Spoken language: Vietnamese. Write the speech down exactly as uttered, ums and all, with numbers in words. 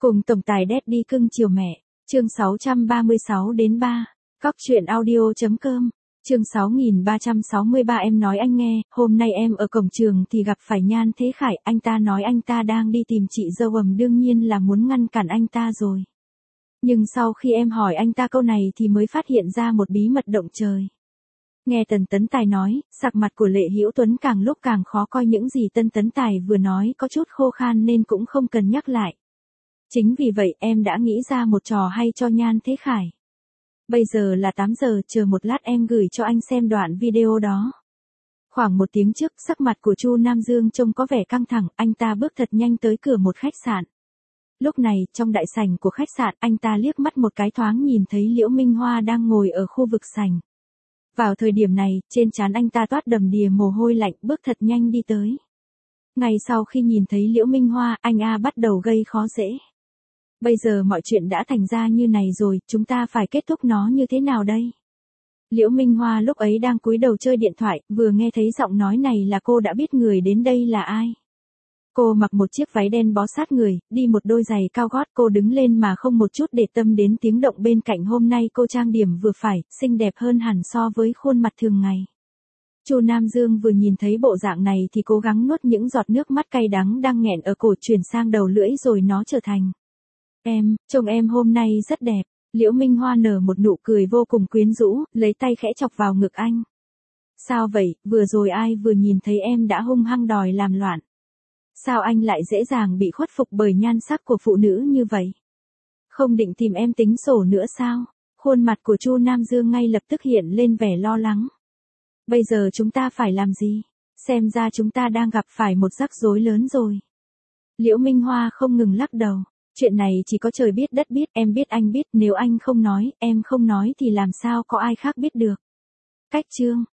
Cùng tổng tài Daddy cưng chiều mẹ, chương sáu trăm ba mươi sáu đến ba, cóc truyện audio.com, chương sáu nghìn ba trăm sáu mươi ba em nói anh nghe, hôm nay em ở cổng trường thì gặp phải Nhan Thế Khải, anh ta nói anh ta đang đi tìm chị dâu ầm đương nhiên là muốn ngăn cản anh ta rồi. Nhưng sau khi em hỏi anh ta câu này thì mới phát hiện ra một bí mật động trời. Nghe Tần Tấn Tài nói, sắc mặt của Lệ Hữu Tuấn càng lúc càng khó coi, những gì Tân Tấn Tài vừa nói có chút khô khan nên cũng không cần nhắc lại. Chính vì vậy em đã nghĩ ra một trò hay cho Nhan Thế Khải. Bây giờ là tám giờ, chờ một lát em gửi cho anh xem đoạn video đó. Khoảng một tiếng trước, sắc mặt của Chu Nam Dương trông có vẻ căng thẳng, anh ta bước thật nhanh tới cửa một khách sạn. Lúc này, trong đại sảnh của khách sạn, anh ta liếc mắt một cái thoáng nhìn thấy Liễu Minh Hoa đang ngồi ở khu vực sảnh. Vào thời điểm này, trên trán anh ta toát đầm đìa mồ hôi lạnh, bước thật nhanh đi tới. Ngay sau khi nhìn thấy Liễu Minh Hoa, anh A bắt đầu gây khó dễ. Bây giờ mọi chuyện đã thành ra như này rồi, chúng ta phải kết thúc nó như thế nào đây? Liễu Minh Hoa lúc ấy đang cúi đầu chơi điện thoại, vừa nghe thấy giọng nói này là cô đã biết người đến đây là ai. Cô mặc một chiếc váy đen bó sát người, đi một đôi giày cao gót, cô đứng lên mà không một chút để tâm đến tiếng động bên cạnh. Hôm nay cô trang điểm vừa phải, xinh đẹp hơn hẳn so với khuôn mặt thường ngày. Chu Nam Dương vừa nhìn thấy bộ dạng này thì cố gắng nuốt những giọt nước mắt cay đắng đang nghẹn ở cổ chuyển sang đầu lưỡi rồi nó trở thành: Em, chồng em hôm nay rất đẹp. Liễu Minh Hoa nở một nụ cười vô cùng quyến rũ, lấy tay khẽ chọc vào ngực anh. Sao vậy, vừa rồi ai vừa nhìn thấy em đã hung hăng đòi làm loạn? Sao anh lại dễ dàng bị khuất phục bởi nhan sắc của phụ nữ như vậy? Không định tìm em tính sổ nữa sao? Khuôn mặt của Chu Nam Dương ngay lập tức hiện lên vẻ lo lắng. Bây giờ chúng ta phải làm gì? Xem ra chúng ta đang gặp phải một rắc rối lớn rồi. Liễu Minh Hoa không ngừng lắc đầu. Chuyện này chỉ có trời biết đất biết, em biết anh biết, nếu anh không nói, em không nói thì làm sao có ai khác biết được. Cách chương,